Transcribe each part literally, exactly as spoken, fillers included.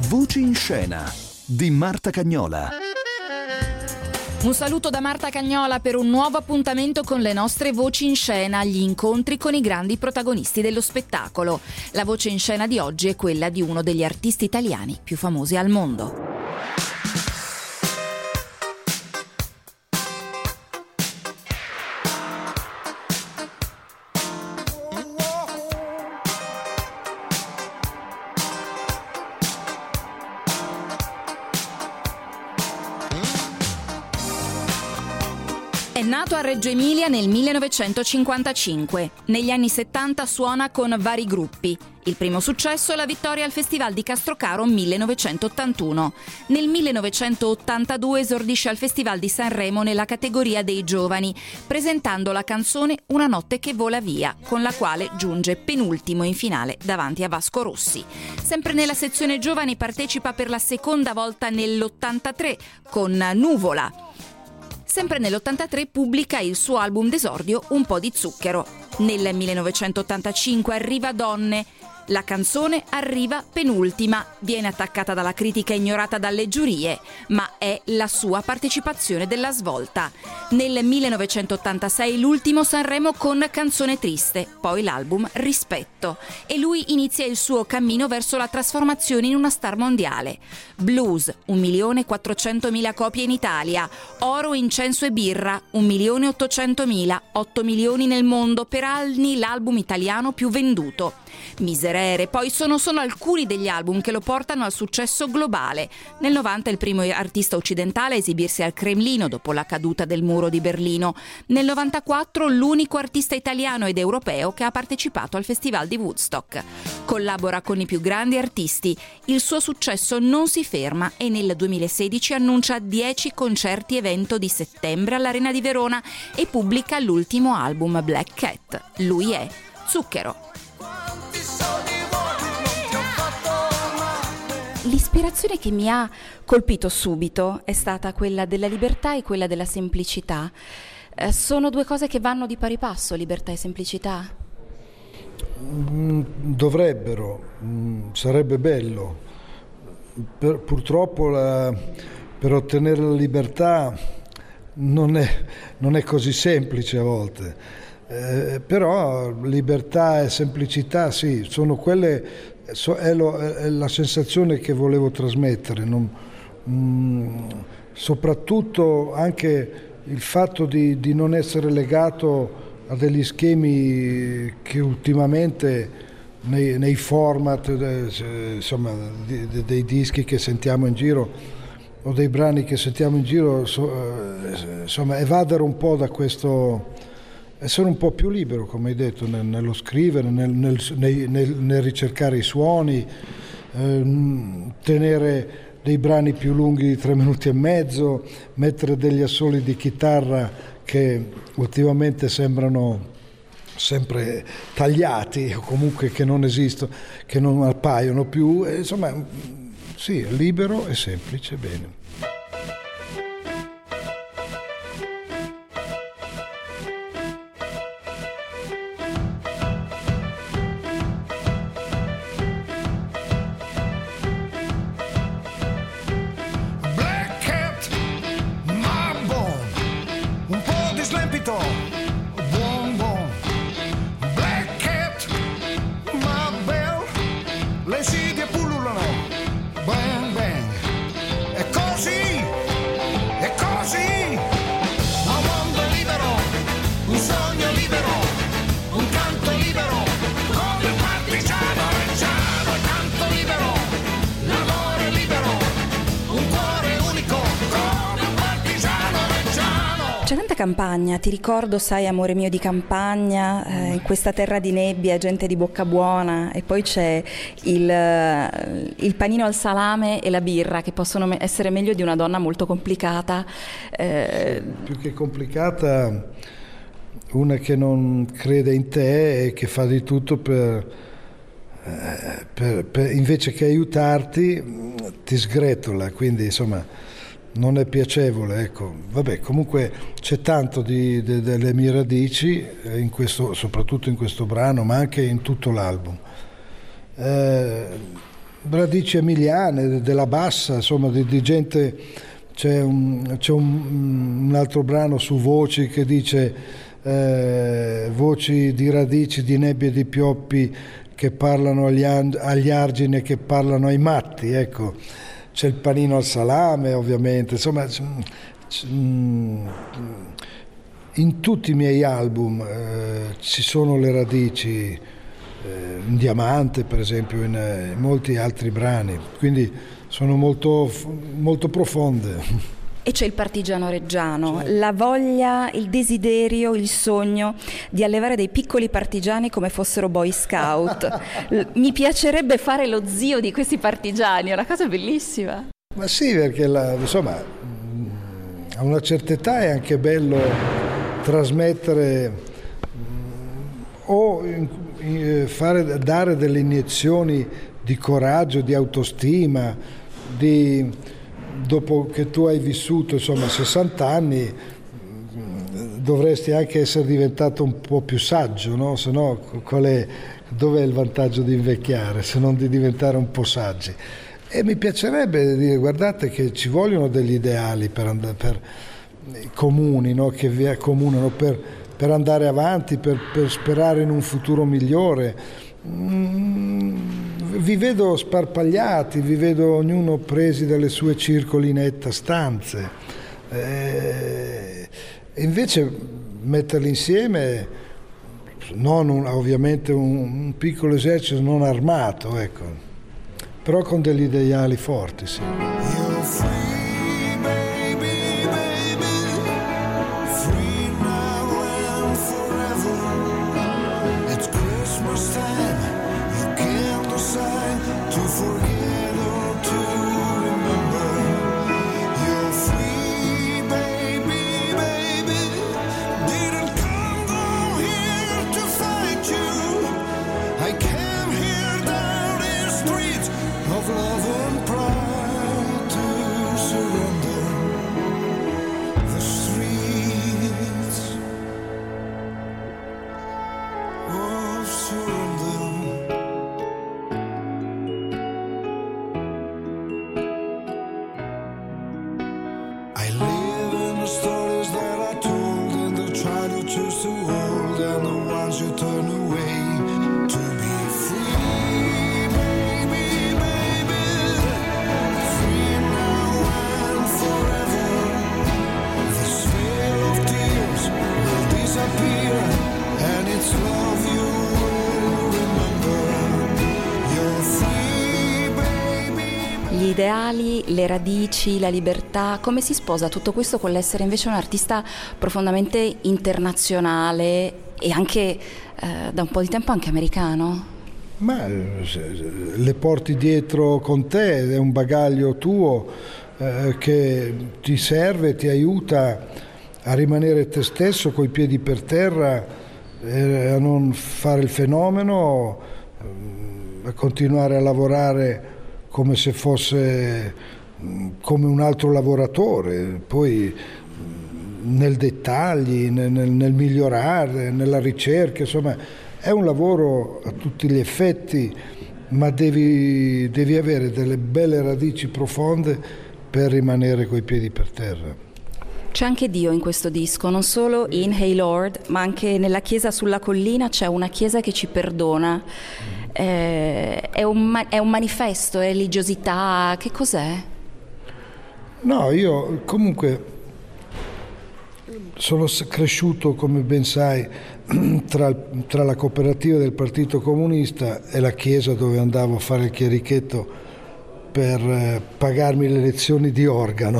Voci in scena di Marta Cagnola. Un saluto da Marta Cagnola per un nuovo appuntamento con le nostre voci in scena, gli incontri con i grandi protagonisti dello spettacolo. La voce in scena di oggi è quella di uno degli artisti italiani più famosi al mondo. È nato a Reggio Emilia nel millenovecentocinquantacinque. Negli anni settanta suona con vari gruppi. Il primo successo è la vittoria al Festival di Castrocaro millenovecentottantuno. Nel millenovecentottantadue esordisce al Festival di Sanremo nella categoria dei giovani, presentando la canzone Una notte che vola via, con la quale giunge penultimo in finale davanti a Vasco Rossi. Sempre nella sezione giovani partecipa per la seconda volta nell'ottantatré con Nuvola. Sempre nell'ottantatré pubblica il suo album d'esordio Un po' di zucchero. Nel millenovecentottantacinque arriva Donne. La canzone arriva penultima, viene attaccata dalla critica e ignorata dalle giurie, ma è la sua partecipazione della svolta. Nel millenovecentottantasei l'ultimo Sanremo con Canzone triste, poi l'album Rispetto, e lui inizia il suo cammino verso la trasformazione in una star mondiale. Blues, un milione quattrocentomila copie in Italia, Oro, Incenso e Birra, un milione ottocentomila, otto milioni nel mondo, per anni l'album italiano più venduto. Miserere, poi sono solo alcuni degli album che lo portano al successo globale. Nel novanta è il primo artista occidentale a esibirsi al Cremlino dopo la caduta del muro di Berlino. Nel novantaquattro l'unico artista italiano ed europeo che ha partecipato al Festival di Woodstock. Collabora con i più grandi artisti. Il suo successo non si ferma e nel duemilasedici annuncia dieci concerti evento di settembre all'Arena di Verona e pubblica l'ultimo album Black Cat. Lui è Zucchero. L'ispirazione che mi ha colpito subito è stata quella della libertà e quella della semplicità. Eh, sono due cose che vanno di pari passo, libertà e semplicità? Dovrebbero, sarebbe bello. Per, purtroppo la, per ottenere la libertà non è, non è così semplice a volte. Eh, però libertà e semplicità sì, sono quelle, so, è, lo, è la sensazione che volevo trasmettere, non, mh, soprattutto anche il fatto di, di non essere legato a degli schemi che ultimamente nei, nei format eh, insomma, di, di, dei dischi che sentiamo in giro o dei brani che sentiamo in giro, so, eh, insomma evadere un po' da questo, essere un po' più libero, come hai detto, nel, nello scrivere, nel, nel, nel, nel ricercare i suoni, ehm, tenere dei brani più lunghi di tre minuti e mezzo, mettere degli assoli di chitarra che ultimamente sembrano sempre tagliati o comunque che non esistono, che non appaiono più, e, insomma sì, libero e semplice, bene. C'è tanta campagna, ti ricordo, sai, Amore mio di campagna, eh, in questa terra di nebbia, gente di bocca buona, e poi c'è il, il panino al salame e la birra, che possono essere meglio di una donna molto complicata. Eh... Più che complicata, una che non crede in te e che fa di tutto per, eh, per, per invece che aiutarti, ti sgretola, quindi insomma non è piacevole, ecco. Vabbè, comunque c'è tanto di, de, delle mie radici, in questo, soprattutto in questo brano, ma anche in tutto l'album. Eh, radici emiliane, della bassa, insomma, di, di gente. C'è, un, c'è un, un altro brano su Voci che dice eh, voci di radici, di nebbie e di pioppi che parlano agli, agli argini e che parlano ai matti, ecco. C'è il panino al salame, ovviamente, insomma, in tutti i miei album eh, ci sono le radici, eh, in Diamante per esempio, in, eh, in molti altri brani, quindi sono molto, molto profonde. E c'è il partigiano reggiano, la voglia, il desiderio, il sogno di allevare dei piccoli partigiani come fossero boy scout. Mi piacerebbe fare lo zio di questi partigiani, è una cosa bellissima. Ma sì, perché la, insomma, a una certa età è anche bello trasmettere o fare, dare delle iniezioni di coraggio, di autostima, di, dopo che tu hai vissuto insomma sessanta anni dovresti anche essere diventato un po' più saggio, no? Se no qual è, dov'è il vantaggio di invecchiare se non di diventare un po' saggi? E mi piacerebbe dire, guardate che ci vogliono degli ideali per, andare, per comuni, no? Che vi accomunano per, per andare avanti, per, per sperare in un futuro migliore. Mm, vi vedo sparpagliati, vi vedo ognuno presi dalle sue circolinette stanze. E invece metterli insieme, non un, ovviamente un, un piccolo esercito non armato, ecco. Però con degli ideali forti, sì. Gli ideali, le radici, la libertà, come si sposa tutto questo con l'essere invece un artista profondamente internazionale e anche eh, da un po' di tempo anche americano? Ma le porti dietro con te, è un bagaglio tuo eh, che ti serve, ti aiuta a rimanere te stesso coi piedi per terra, eh, a non fare il fenomeno, a continuare a lavorare come se fosse come un altro lavoratore, poi nel dettagli, nel, nel migliorare, nella ricerca, insomma è un lavoro a tutti gli effetti, ma devi, devi avere delle belle radici profonde per rimanere coi piedi per terra. C'è anche Dio in questo disco, non solo in Hey Lord, ma anche nella chiesa sulla collina c'è una chiesa che ci perdona. Eh, è, un, è un manifesto, è religiosità, che cos'è? No, io comunque sono cresciuto, come ben sai, tra, tra la cooperativa del Partito Comunista e la chiesa dove andavo a fare il chierichetto per eh, pagarmi le lezioni di organo.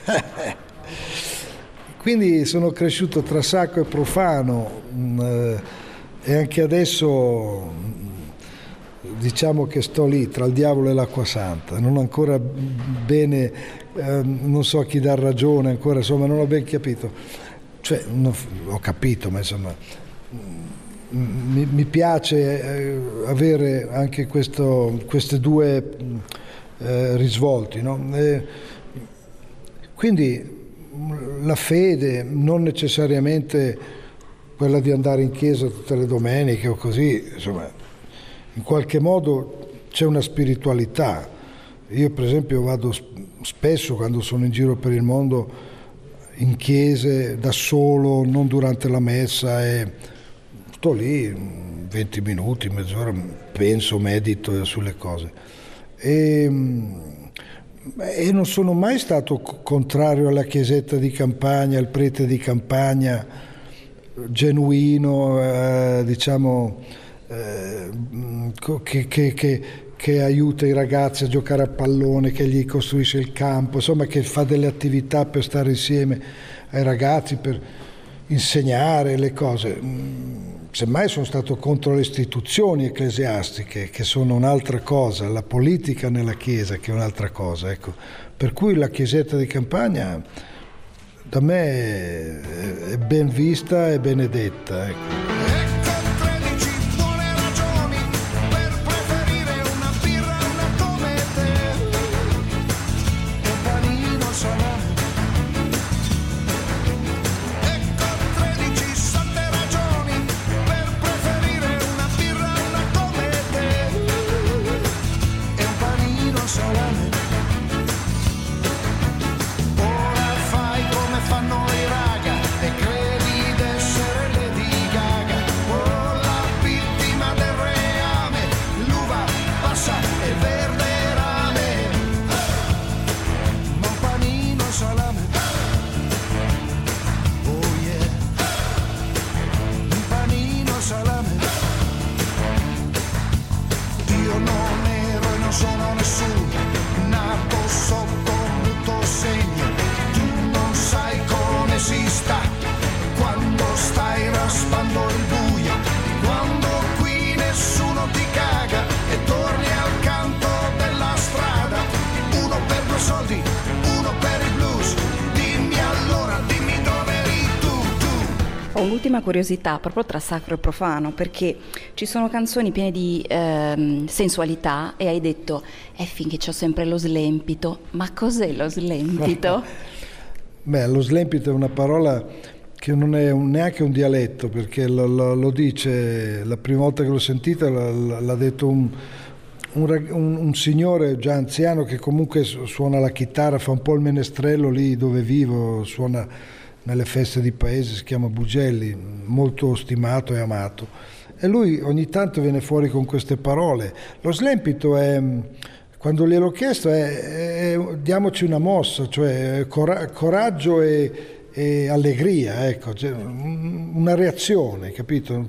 Quindi sono cresciuto tra sacro e profano eh, e anche adesso diciamo che sto lì tra il diavolo e l'acqua santa, non ho ancora bene, eh, non so a chi dar ragione ancora, insomma non ho ben capito, cioè non, ho capito, ma insomma mi, mi piace eh, avere anche questo, queste due eh, risvolti, no? E quindi la fede, non necessariamente quella di andare in chiesa tutte le domeniche o così, insomma in qualche modo c'è una spiritualità. Io per esempio vado spesso, quando sono in giro per il mondo, in chiese da solo, non durante la messa, e sto lì venti minuti, mezz'ora, penso, medito sulle cose. E, e non sono mai stato contrario alla chiesetta di campagna, al prete di campagna, genuino, eh, diciamo, eh, che, che, che, che aiuta i ragazzi a giocare a pallone, che gli costruisce il campo, insomma, che fa delle attività per stare insieme ai ragazzi, per insegnare le cose. Semmai sono stato contro le istituzioni ecclesiastiche, che sono un'altra cosa, la politica nella Chiesa che è un'altra cosa, ecco. Per cui la chiesetta di campagna da me è ben vista e benedetta, ecco. L'ultima curiosità proprio tra sacro e profano, perché ci sono canzoni piene di ehm, sensualità e hai detto è finché c'ho sempre lo slempito. Ma cos'è lo slempito? Beh, lo slempito è una parola che non è un, neanche un dialetto, perché lo, lo, lo dice, la prima volta che l'ho sentita l'ha detto un, un, un, un signore già anziano che comunque suona la chitarra, fa un po' il menestrello lì dove vivo, suona nelle feste di paese, si chiama Bugelli, molto stimato e amato, e lui ogni tanto viene fuori con queste parole. Lo slempito è, quando gliel'ho chiesto, è, è diamoci una mossa, cioè cora- coraggio e, e allegria, ecco, cioè, una reazione, capito?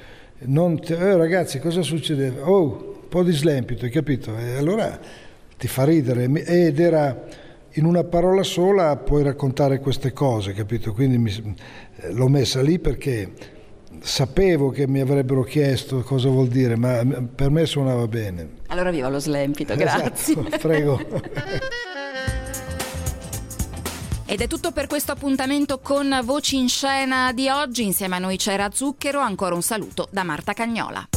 Non ti, eh, ragazzi, cosa succede? Oh, un po' di slempito, hai capito? E allora ti fa ridere, ed era in una parola sola puoi raccontare queste cose, capito? Quindi mi, l'ho messa lì perché sapevo che mi avrebbero chiesto cosa vuol dire, ma per me suonava bene. Allora viva lo slempito, grazie. Esatto, prego. Ed è tutto per questo appuntamento con Voci in Scena di oggi. Insieme a noi c'era Zucchero, ancora un saluto da Marta Cagnola.